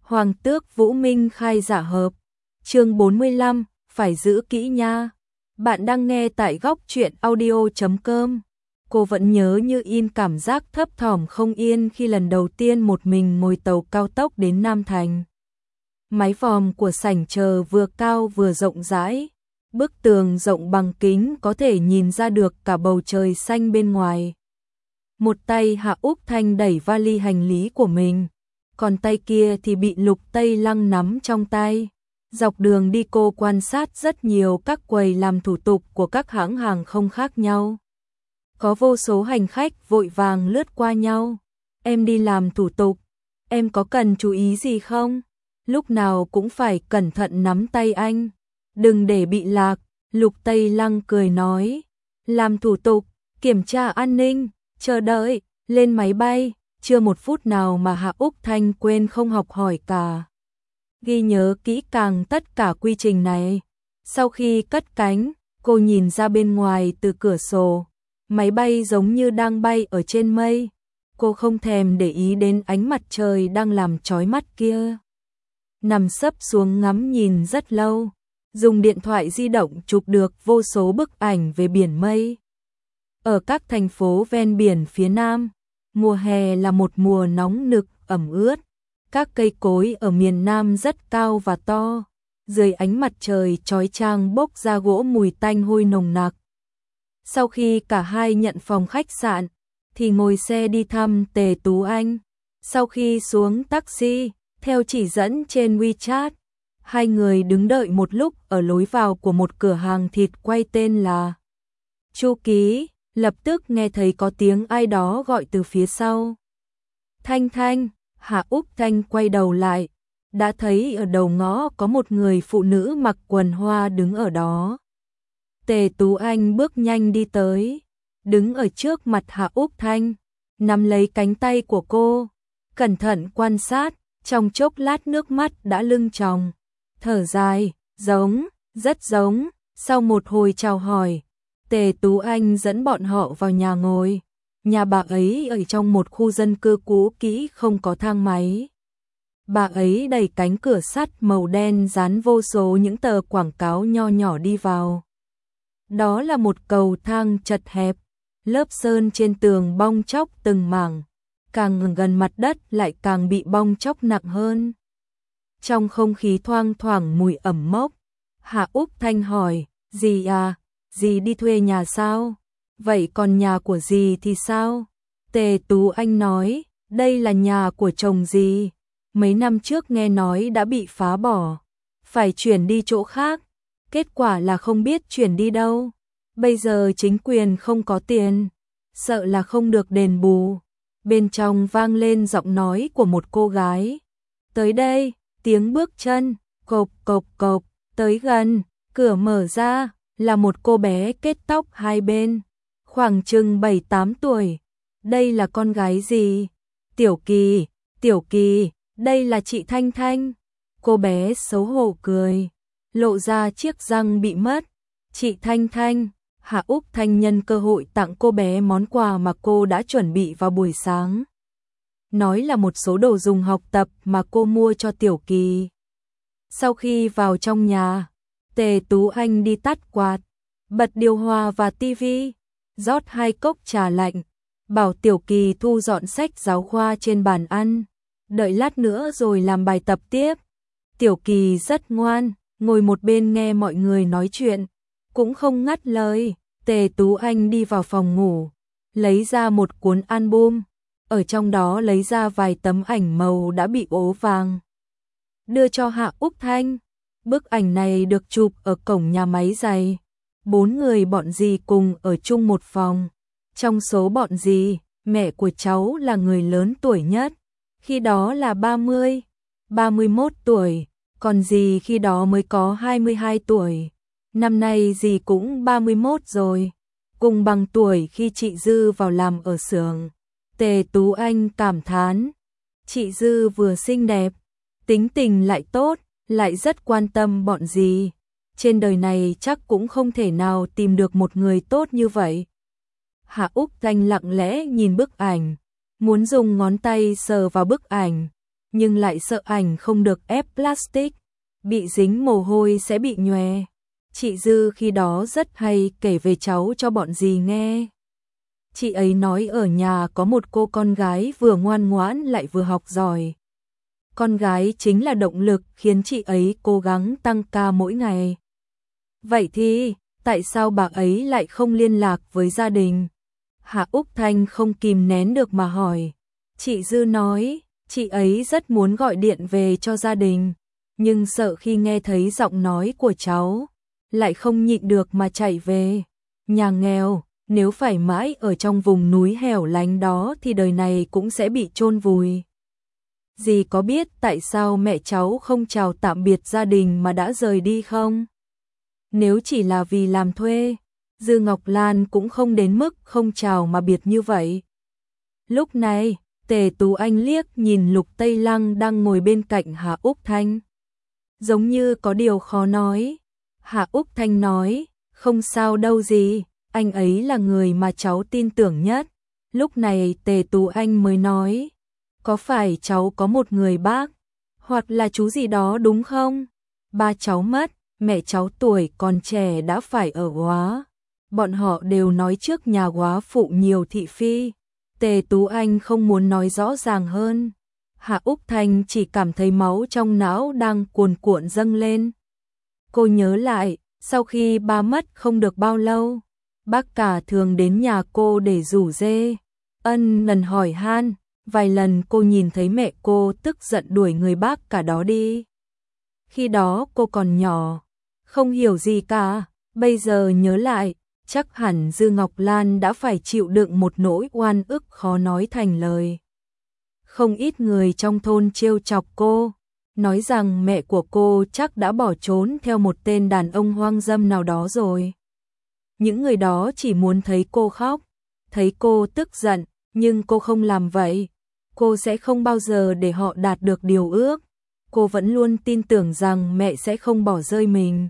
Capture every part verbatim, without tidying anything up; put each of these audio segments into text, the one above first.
Hoàng tước Vũ Minh khai giả hợp. Chương bốn mươi lăm, phải giữ kỹ nha. Bạn đang nghe tại góc truyện audio chấm com. Cô vẫn nhớ như in cảm giác thấp thỏm không yên khi lần đầu tiên một mình ngồi tàu cao tốc đến Nam Thành. Mái vòm của sảnh chờ vừa cao vừa rộng rãi. Bức tường rộng bằng kính có thể nhìn ra được cả bầu trời xanh bên ngoài. Một tay Hạ Úc Thanh đẩy vali hành lý của mình, còn tay kia thì bị Lục Tây Lăng nắm trong tay. Dọc đường đi cô quan sát rất nhiều các quầy làm thủ tục của các hãng hàng không khác nhau. Có vô số hành khách vội vàng lướt qua nhau. Em đi làm thủ tục, em có cần chú ý gì không? Lúc nào cũng phải cẩn thận nắm tay anh, đừng để bị lạc. Lục Tây Lăng cười nói, làm thủ tục, kiểm tra an ninh, chờ đợi, lên máy bay, chưa một phút nào mà Hạ Úc Thanh quên không học hỏi cả. Ghi nhớ kỹ càng tất cả quy trình này. Sau khi cất cánh, cô nhìn ra bên ngoài từ cửa sổ. Máy bay giống như đang bay ở trên mây. Cô không thèm để ý đến ánh mặt trời đang làm chói mắt kia. Nằm sấp xuống ngắm nhìn rất lâu. Dùng điện thoại di động chụp được vô số bức ảnh về biển mây. Ở các thành phố ven biển phía Nam, mùa hè là một mùa nóng nực, ẩm ướt. Các cây cối ở miền Nam rất cao và to, dưới ánh mặt trời chói chang bốc ra gỗ mùi tanh hôi nồng nặc. Sau khi cả hai nhận phòng khách sạn, thì ngồi xe đi thăm Tề Tú Anh. Sau khi xuống taxi, theo chỉ dẫn trên WeChat, hai người đứng đợi một lúc ở lối vào của một cửa hàng thịt quay tên là Chu Ký. Lập tức nghe thấy có tiếng ai đó gọi từ phía sau. Thanh Thanh. Hạ Úc Thanh quay đầu lại, đã thấy ở đầu ngõ có một người phụ nữ mặc quần hoa đứng ở đó. Tề Tú Anh bước nhanh đi tới, đứng ở trước mặt Hạ Úc Thanh, nắm lấy cánh tay của cô, cẩn thận quan sát, trong chốc lát nước mắt đã lưng tròng, thở dài, giống, rất giống. Sau một hồi chào hỏi, Tề Tú Anh dẫn bọn họ vào nhà ngồi. Nhà bà ấy ở trong một khu dân cư cũ kỹ không có thang máy. Bà ấy đẩy cánh cửa sắt màu đen dán vô số những tờ quảng cáo nho nhỏ đi vào. Đó là một cầu thang chật hẹp, lớp sơn trên tường bong tróc từng mảng, càng gần mặt đất lại càng bị bong tróc nặng hơn. Trong không khí thoang thoảng mùi ẩm mốc, Hạ Úc Thanh hỏi, dì à, dì đi thuê nhà sao? Vậy còn nhà của dì thì sao? Tề Tú Anh nói, đây là nhà của chồng dì. Mấy năm trước nghe nói đã bị phá bỏ, phải chuyển đi chỗ khác. Kết quả là không biết chuyển đi đâu. Bây giờ chính quyền không có tiền, sợ là không được đền bù. Bên trong vang lên giọng nói của một cô gái. Tới đây, tiếng bước chân, cộp cộp cộp, tới gần, cửa mở ra, là một cô bé kết tóc hai bên. Khoảng chừng bảy tám tuổi. Đây là con gái gì? Tiểu Kỳ, Tiểu Kỳ, đây là chị Thanh Thanh. Cô bé xấu hổ cười, lộ ra chiếc răng bị mất. Chị Thanh Thanh. Hạ Úc Thanh nhân cơ hội tặng cô bé món quà mà cô đã chuẩn bị vào buổi sáng. Nói là một số đồ dùng học tập mà cô mua cho Tiểu Kỳ. Sau khi vào trong nhà, Tề Tú Anh đi tắt quạt, bật điều hòa và tivi, rót hai cốc trà lạnh, bảo Tiểu Kỳ thu dọn sách giáo khoa trên bàn ăn, đợi lát nữa rồi làm bài tập tiếp. Tiểu Kỳ rất ngoan, ngồi một bên nghe mọi người nói chuyện, cũng không ngắt lời. Tề Tú Anh đi vào phòng ngủ, lấy ra một cuốn album, ở trong đó lấy ra vài tấm ảnh màu đã bị ố vàng, đưa cho Hạ Úc Thanh. Bức ảnh này được chụp ở cổng nhà máy giày. Bốn người bọn dì cùng ở chung một phòng. Trong số bọn dì, mẹ của cháu là người lớn tuổi nhất, khi đó là ba mươi, ba mươi mốt tuổi, còn dì khi đó mới có hai mươi hai tuổi. Năm nay dì cũng ba mươi mốt rồi, cùng bằng tuổi khi chị Dư vào làm ở xưởng. Tề Tú Anh cảm thán, chị Dư vừa xinh đẹp, tính tình lại tốt, lại rất quan tâm bọn dì. Trên đời này chắc cũng không thể nào tìm được một người tốt như vậy. Hạ Úc Thanh lặng lẽ nhìn bức ảnh, muốn dùng ngón tay sờ vào bức ảnh, nhưng lại sợ ảnh không được ép plastic, bị dính mồ hôi sẽ bị nhòe. Chị Dư khi đó rất hay kể về cháu cho bọn dì nghe. Chị ấy nói ở nhà có một cô con gái vừa ngoan ngoãn lại vừa học giỏi. Con gái chính là động lực khiến chị ấy cố gắng tăng ca mỗi ngày. Vậy thì, tại sao bà ấy lại không liên lạc với gia đình? Hạ Úc Thanh không kìm nén được mà hỏi. Chị Dư nói, chị ấy rất muốn gọi điện về cho gia đình, nhưng sợ khi nghe thấy giọng nói của cháu, lại không nhịn được mà chạy về. Nhà nghèo, nếu phải mãi ở trong vùng núi hẻo lánh đó thì đời này cũng sẽ bị chôn vùi. Dì có biết tại sao mẹ cháu không chào tạm biệt gia đình mà đã rời đi không? Nếu chỉ là vì làm thuê, Dư Ngọc Lan cũng không đến mức không chào mà biệt như vậy. Lúc này, Tề Tú Anh liếc nhìn Lục Tây Lăng đang ngồi bên cạnh Hạ Úc Thanh. Giống như có điều khó nói. Hạ Úc Thanh nói, không sao đâu gì, anh ấy là người mà cháu tin tưởng nhất. Lúc này Tề Tú Anh mới nói, có phải cháu có một người bác, hoặc là chú gì đó đúng không? Ba cháu mất, mẹ cháu tuổi còn trẻ đã phải ở góa. Bọn họ đều nói trước nhà góa phụ nhiều thị phi. Tề Tú Anh không muốn nói rõ ràng hơn. Hạ Úc Thanh chỉ cảm thấy máu trong não đang cuồn cuộn dâng lên. Cô nhớ lại, sau khi ba mất không được bao lâu, bác cả thường đến nhà cô để rủ rê, ân lần hỏi han. Vài lần cô nhìn thấy mẹ cô tức giận đuổi người bác cả đó đi. Khi đó cô còn nhỏ, không hiểu gì cả, bây giờ nhớ lại, chắc hẳn Dư Ngọc Lan đã phải chịu đựng một nỗi oan ức khó nói thành lời. Không ít người trong thôn trêu chọc cô, nói rằng mẹ của cô chắc đã bỏ trốn theo một tên đàn ông hoang dâm nào đó rồi. Những người đó chỉ muốn thấy cô khóc, thấy cô tức giận, nhưng cô không làm vậy. Cô sẽ không bao giờ để họ đạt được điều ước. Cô vẫn luôn tin tưởng rằng mẹ sẽ không bỏ rơi mình.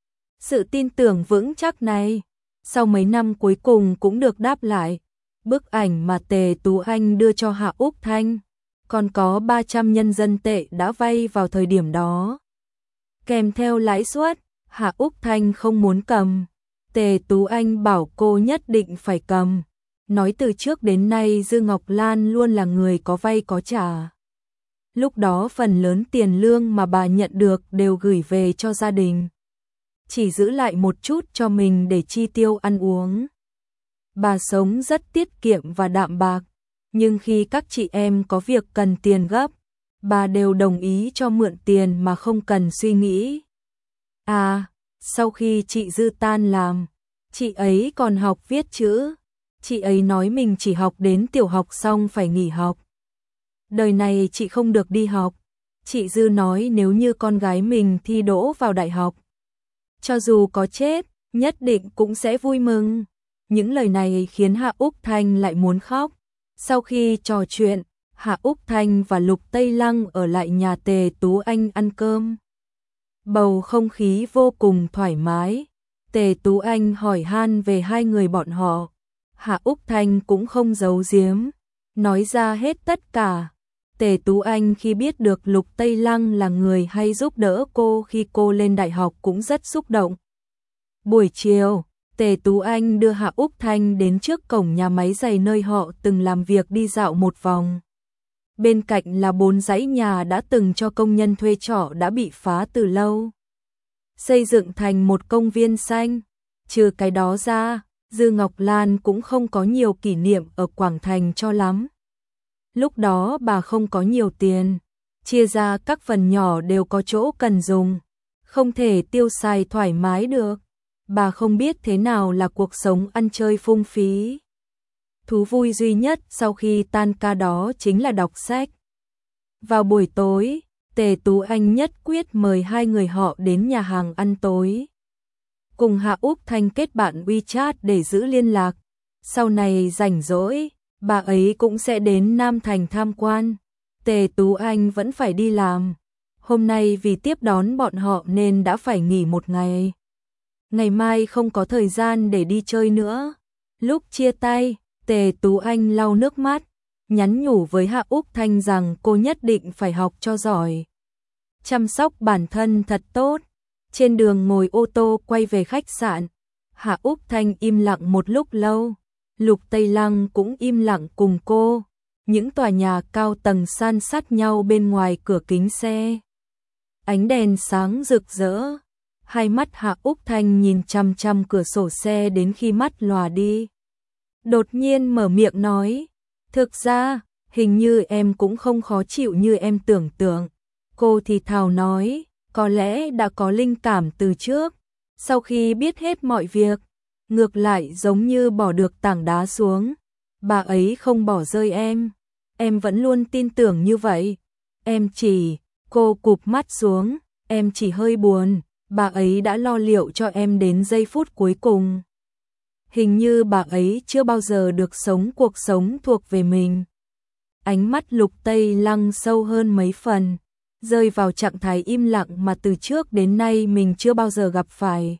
Sự tin tưởng vững chắc này, sau mấy năm cuối cùng cũng được đáp lại. Bức ảnh mà Tề Tú Anh đưa cho Hạ Úc Thanh, còn có ba trăm nhân dân tệ đã vay vào thời điểm đó. Kèm theo lãi suất, Hạ Úc Thanh không muốn cầm. Tề Tú Anh bảo cô nhất định phải cầm. Nói từ trước đến nay Dư Ngọc Lan luôn là người có vay có trả. Lúc đó phần lớn tiền lương mà bà nhận được đều gửi về cho gia đình. Chỉ giữ lại một chút cho mình để chi tiêu ăn uống. Bà sống rất tiết kiệm và đạm bạc, nhưng khi các chị em có việc cần tiền gấp, bà đều đồng ý cho mượn tiền mà không cần suy nghĩ. À, sau khi chị Dư tan làm, chị ấy còn học viết chữ. Chị ấy nói mình chỉ học đến tiểu học xong phải nghỉ học. Đời này chị không được đi học. Chị Dư nói nếu như con gái mình thi đỗ vào đại học, cho dù có chết, nhất định cũng sẽ vui mừng. Những lời này khiến Hạ Úc Thanh lại muốn khóc. Sau khi trò chuyện, Hạ Úc Thanh và Lục Tây Lăng ở lại nhà Tề Tú Anh ăn cơm. Bầu không khí vô cùng thoải mái. Tề Tú Anh hỏi han về hai người bọn họ. Hạ Úc Thanh cũng không giấu giếm, nói ra hết tất cả. Tề Tú Anh khi biết được Lục Tây Lăng là người hay giúp đỡ cô khi cô lên đại học cũng rất xúc động. Buổi chiều, Tề Tú Anh đưa Hạ Úc Thanh đến trước cổng nhà máy giày nơi họ từng làm việc đi dạo một vòng. Bên cạnh là bốn dãy nhà đã từng cho công nhân thuê trọ đã bị phá từ lâu, xây dựng thành một công viên xanh. Trừ cái đó ra, Dư Ngọc Lan cũng không có nhiều kỷ niệm ở Quảng Thành cho lắm. Lúc đó bà không có nhiều tiền, chia ra các phần nhỏ đều có chỗ cần dùng, không thể tiêu xài thoải mái được. Bà không biết thế nào là cuộc sống ăn chơi phung phí. Thú vui duy nhất sau khi tan ca đó chính là đọc sách. Vào buổi tối, Tề Tú Anh nhất quyết mời hai người họ đến nhà hàng ăn tối. Cùng Hạ Úc Thanh kết bạn WeChat để giữ liên lạc. Sau này rảnh rỗi, bà ấy cũng sẽ đến Nam Thành tham quan. Tề Tú Anh vẫn phải đi làm. Hôm nay vì tiếp đón bọn họ nên đã phải nghỉ một ngày. Ngày mai không có thời gian để đi chơi nữa. Lúc chia tay, Tề Tú Anh lau nước mắt. nhắn nhủ với Hạ Úc Thanh rằng cô nhất định phải học cho giỏi, chăm sóc bản thân thật tốt. Trên đường ngồi ô tô quay về khách sạn, Hạ Úc Thanh im lặng một lúc lâu, Lục Tây Lăng cũng im lặng cùng cô. Những tòa nhà cao tầng san sát nhau bên ngoài cửa kính xe, ánh đèn sáng rực rỡ. Hai mắt Hạ Úc Thanh nhìn chăm chăm cửa sổ xe đến khi mắt lòa đi. Đột nhiên mở miệng nói, thực ra, hình như em cũng không khó chịu như em tưởng tượng. Cô thì thào nói, có lẽ đã có linh cảm từ trước. Sau khi biết hết mọi việc, ngược lại giống như bỏ được tảng đá xuống. Bà ấy không bỏ rơi em. Em vẫn luôn tin tưởng như vậy. Em chỉ, cô cụp mắt xuống, em chỉ hơi buồn. Bà ấy đã lo liệu cho em đến giây phút cuối cùng. Hình như bà ấy chưa bao giờ được sống cuộc sống thuộc về mình. Ánh mắt Lục Tây Lăng sâu hơn mấy phần, rơi vào trạng thái im lặng mà từ trước đến nay mình chưa bao giờ gặp phải.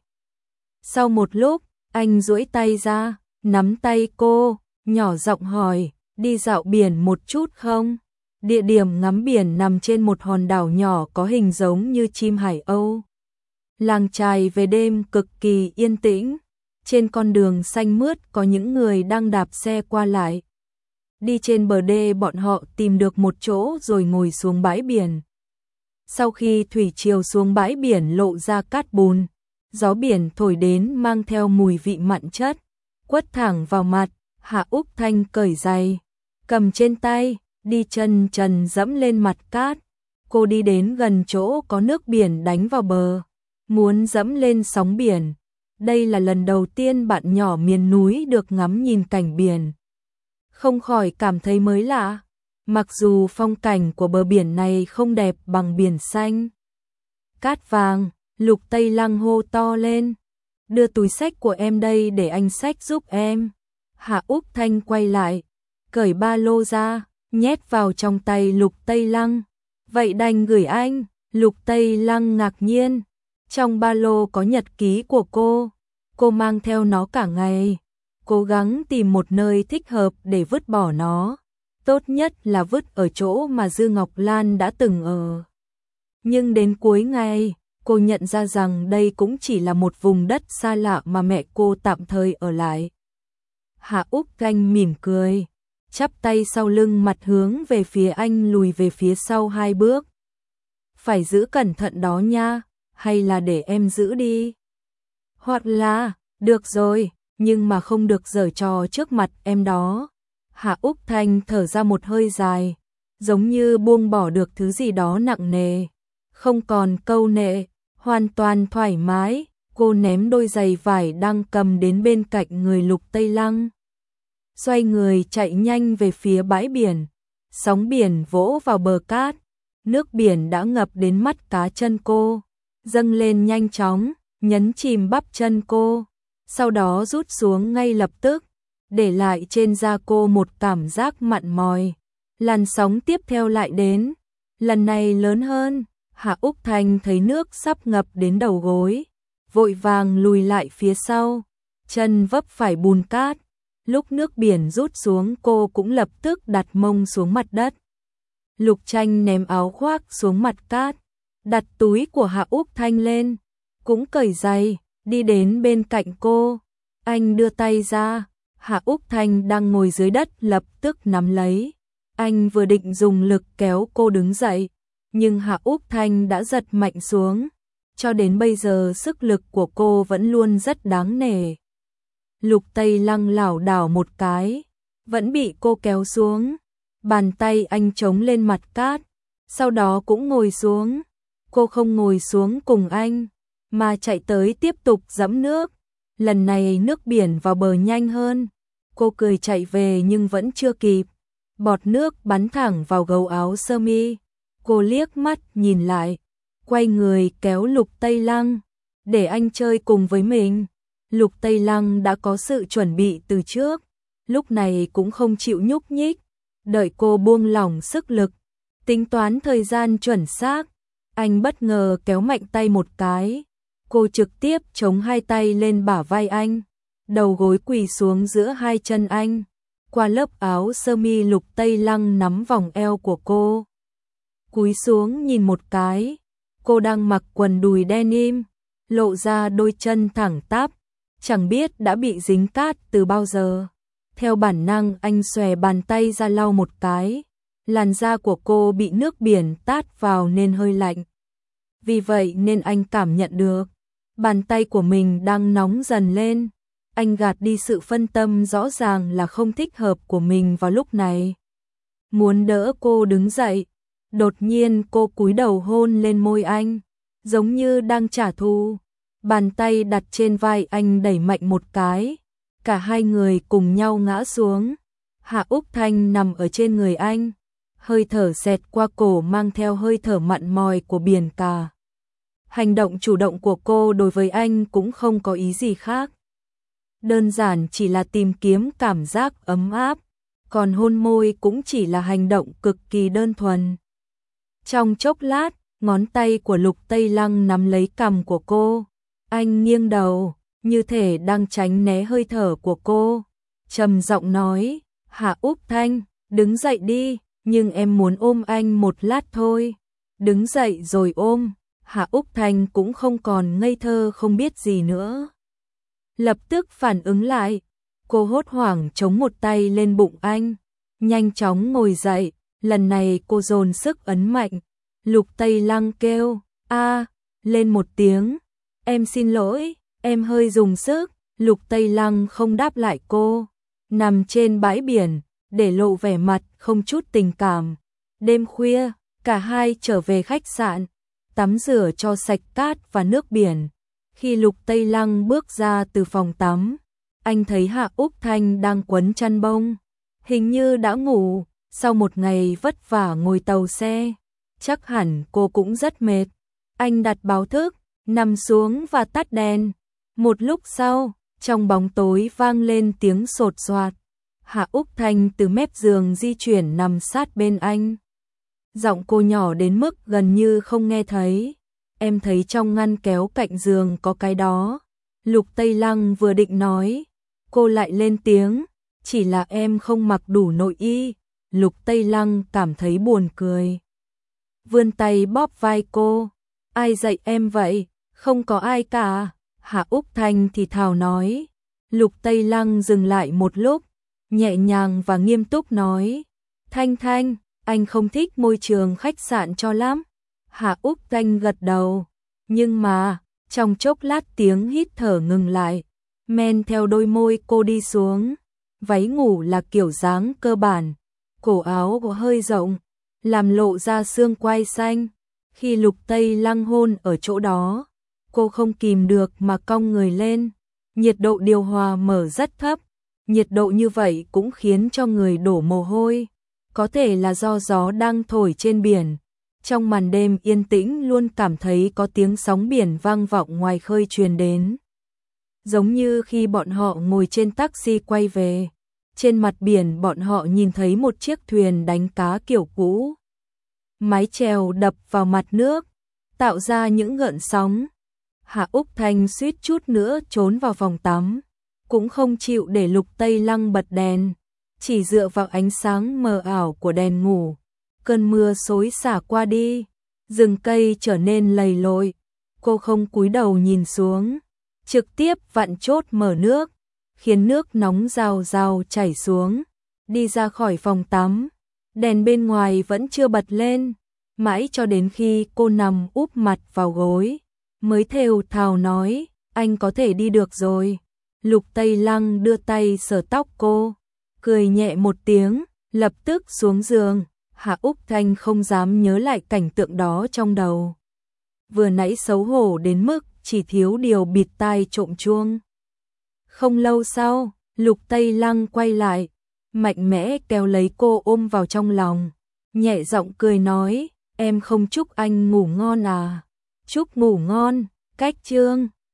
Sau một lúc, anh duỗi tay ra, nắm tay cô, nhỏ giọng hỏi, đi dạo biển một chút không? Địa điểm ngắm biển nằm trên một hòn đảo nhỏ có hình giống như chim Hải Âu. Làng chài về đêm cực kỳ yên tĩnh, trên con đường xanh mướt có những người đang đạp xe qua lại. Đi trên bờ đê bọn họ tìm được một chỗ rồi ngồi xuống bãi biển. Sau khi thủy triều xuống bãi biển lộ ra cát bùn, gió biển thổi đến mang theo mùi vị mặn chất, quất thẳng vào mặt. Hạ Úc Thanh cởi giày, cầm trên tay, đi chân trần dẫm lên mặt cát. Cô đi đến gần chỗ có nước biển đánh vào bờ, muốn dẫm lên sóng biển. Đây là lần đầu tiên bạn nhỏ miền núi được ngắm nhìn cảnh biển, không khỏi cảm thấy mới lạ. Mặc dù phong cảnh của bờ biển này không đẹp bằng biển xanh cát vàng, Lục Tây Lăng hô to lên, đưa túi xách của em đây để anh xách giúp em. Hạ Úc Thanh quay lại, cởi ba lô ra, nhét vào trong tay Lục Tây Lăng. Vậy đành gửi anh. Lục Tây Lăng ngạc nhiên, trong ba lô có nhật ký của cô, cô mang theo nó cả ngày, cố gắng tìm một nơi thích hợp để vứt bỏ nó. Tốt nhất là vứt ở chỗ mà Dư Ngọc Lan đã từng ở. Nhưng đến cuối ngày, cô nhận ra rằng đây cũng chỉ là một vùng đất xa lạ mà mẹ cô tạm thời ở lại. Hạ Úc Thanh mỉm cười, chắp tay sau lưng mặt hướng về phía anh, lùi về phía sau hai bước. Phải giữ cẩn thận đó nha, hay là để em giữ đi? Hoặc là, được rồi, nhưng mà không được giở trò trước mặt em đó. Hạ Úc Thanh thở ra một hơi dài, giống như buông bỏ được thứ gì đó nặng nề, không còn câu nệ, hoàn toàn thoải mái. Cô ném đôi giày vải đang cầm đến bên cạnh người Lục Tây Lăng, xoay người chạy nhanh về phía bãi biển. Sóng biển vỗ vào bờ cát, nước biển đã ngập đến mắt cá chân cô, dâng lên nhanh chóng, nhấn chìm bắp chân cô, sau đó rút xuống ngay lập tức, để lại trên da cô một cảm giác mặn mòi. Làn sóng tiếp theo lại đến, lần này lớn hơn. Hạ Úc Thanh thấy nước sắp ngập đến đầu gối, vội vàng lùi lại phía sau, chân vấp phải bùn cát. Lúc nước biển rút xuống, cô cũng lập tức đặt mông xuống mặt đất. Lục Tranh ném áo khoác xuống mặt cát, đặt túi của Hạ Úc Thanh lên, cũng cởi giày, đi đến bên cạnh cô. Anh đưa tay ra, Hạ Úc Thanh đang ngồi dưới đất lập tức nắm lấy. Anh vừa định dùng lực kéo cô đứng dậy, nhưng Hạ Úc Thanh đã giật mạnh xuống. Cho đến bây giờ sức lực của cô vẫn luôn rất đáng nể. Lục Tây Lăng lảo đảo một cái, vẫn bị cô kéo xuống. Bàn tay anh chống lên mặt cát, sau đó cũng ngồi xuống. Cô không ngồi xuống cùng anh, mà chạy tới tiếp tục dẫm nước. Lần này nước biển vào bờ nhanh hơn. Cô cười chạy về nhưng vẫn chưa kịp. Bọt nước bắn thẳng vào gấu áo sơ mi. Cô liếc mắt nhìn lại, quay người kéo Lục Tây Lăng, để anh chơi cùng với mình. Lục Tây Lăng đã có sự chuẩn bị từ trước, lúc này cũng không chịu nhúc nhích, đợi cô buông lỏng sức lực, tính toán thời gian chuẩn xác. Anh bất ngờ kéo mạnh tay một cái, cô trực tiếp chống hai tay lên bả vai anh, đầu gối quỳ xuống giữa hai chân anh. qua lớp áo sơ mi, Lục Tây Lăng nắm vòng eo của cô. Cúi xuống nhìn một cái, cô đang mặc quần đùi denim, lộ ra đôi chân thẳng tắp, chẳng biết đã bị dính cát từ bao giờ. Theo bản năng anh xòe bàn tay ra lau một cái, làn da của cô bị nước biển tát vào nên hơi lạnh. Vì vậy nên anh cảm nhận được, bàn tay của mình đang nóng dần lên. Anh gạt đi sự phân tâm rõ ràng là không thích hợp của mình vào lúc này. Muốn đỡ cô đứng dậy, đột nhiên cô cúi đầu hôn lên môi anh, giống như đang trả thù. Bàn tay đặt trên vai anh đẩy mạnh một cái, cả hai người cùng nhau ngã xuống. Hạ Úc Thanh nằm ở trên người anh, hơi thở xẹt qua cổ mang theo hơi thở mặn mòi của biển cả. Hành động chủ động của cô đối với anh cũng không có ý gì khác. Đơn giản chỉ là tìm kiếm cảm giác ấm áp, còn hôn môi cũng chỉ là hành động cực kỳ đơn thuần. Trong chốc lát, ngón tay của Lục Tây Lăng nắm lấy cằm của cô. Anh nghiêng đầu, như thể đang tránh né hơi thở của cô. Trầm giọng nói, Hạ Úc Thanh, đứng dậy đi, nhưng em muốn ôm anh một lát thôi. Đứng dậy rồi ôm. Hạ Úc Thanh cũng không còn ngây thơ không biết gì nữa. Lập tức phản ứng lại, cô hốt hoảng chống một tay lên bụng anh, nhanh chóng ngồi dậy, lần này cô dồn sức ấn mạnh. Lục Tây Lăng kêu, a, lên một tiếng, em xin lỗi, em hơi dùng sức. Lục Tây Lăng không đáp lại cô, nằm trên bãi biển, để lộ vẻ mặt không chút tình cảm. Đêm khuya, cả hai trở về khách sạn, tắm rửa cho sạch cát và nước biển. Khi Lục Tây Lăng bước ra từ phòng tắm, anh thấy Hạ Úc Thanh đang quấn chăn bông, hình như đã ngủ, sau một ngày vất vả ngồi tàu xe, chắc hẳn cô cũng rất mệt. Anh đặt báo thức, nằm xuống và tắt đèn. Một lúc sau, trong bóng tối vang lên tiếng sột soạt. Hạ Úc Thanh từ mép giường di chuyển nằm sát bên anh. Giọng cô nhỏ đến mức gần như không nghe thấy. Em thấy trong ngăn kéo cạnh giường có cái đó. Lục Tây Lăng vừa định nói, cô lại lên tiếng, chỉ là em không mặc đủ nội y. Lục Tây Lăng cảm thấy buồn cười, vươn tay bóp vai cô. Ai dạy em vậy? Không có ai cả. Hạ Úc Thanh thì thào nói. Lục Tây Lăng dừng lại một lúc, nhẹ nhàng và nghiêm túc nói, Thanh Thanh, anh không thích môi trường khách sạn cho lắm. Hạ Úc Thanh gật đầu, nhưng mà, trong chốc lát tiếng hít thở ngừng lại, men theo đôi môi cô đi xuống. Váy ngủ là kiểu dáng cơ bản, cổ áo có hơi rộng, làm lộ ra xương quai xanh. Khi Lục Tây Lăng hôn ở chỗ đó, cô không kìm được mà cong người lên. Nhiệt độ điều hòa mở rất thấp, nhiệt độ như vậy cũng khiến cho người đổ mồ hôi. Có thể là do gió đang thổi trên biển. Trong màn đêm yên tĩnh luôn cảm thấy có tiếng sóng biển vang vọng ngoài khơi truyền đến. Giống như khi bọn họ ngồi trên taxi quay về, trên mặt biển bọn họ nhìn thấy một chiếc thuyền đánh cá kiểu cũ. Mái chèo đập vào mặt nước, tạo ra những gợn sóng. Hạ Úc Thanh suýt chút nữa trốn vào phòng tắm, cũng không chịu để Lục Tây Lăng bật đèn, chỉ dựa vào ánh sáng mờ ảo của đèn ngủ. Cơn mưa xối xả qua đi, rừng cây trở nên lầy lội. Cô không cúi đầu nhìn xuống, trực tiếp vặn chốt mở nước, khiến nước nóng rào rào chảy xuống. Đi ra khỏi phòng tắm, đèn bên ngoài vẫn chưa bật lên, mãi cho đến khi cô nằm úp mặt vào gối, mới thều thào nói, anh có thể đi được rồi. Lục Tây Lăng đưa tay sờ tóc cô, cười nhẹ một tiếng, lập tức xuống giường. Hạ Úc Thanh không dám nhớ lại cảnh tượng đó trong đầu. Vừa nãy xấu hổ đến mức chỉ thiếu điều bịt tai trộm chuông. Không lâu sau, Lục Tây Lăng quay lại, mạnh mẽ kéo lấy cô ôm vào trong lòng, nhẹ giọng cười nói, em không chúc anh ngủ ngon à? Chúc ngủ ngon. Cách chương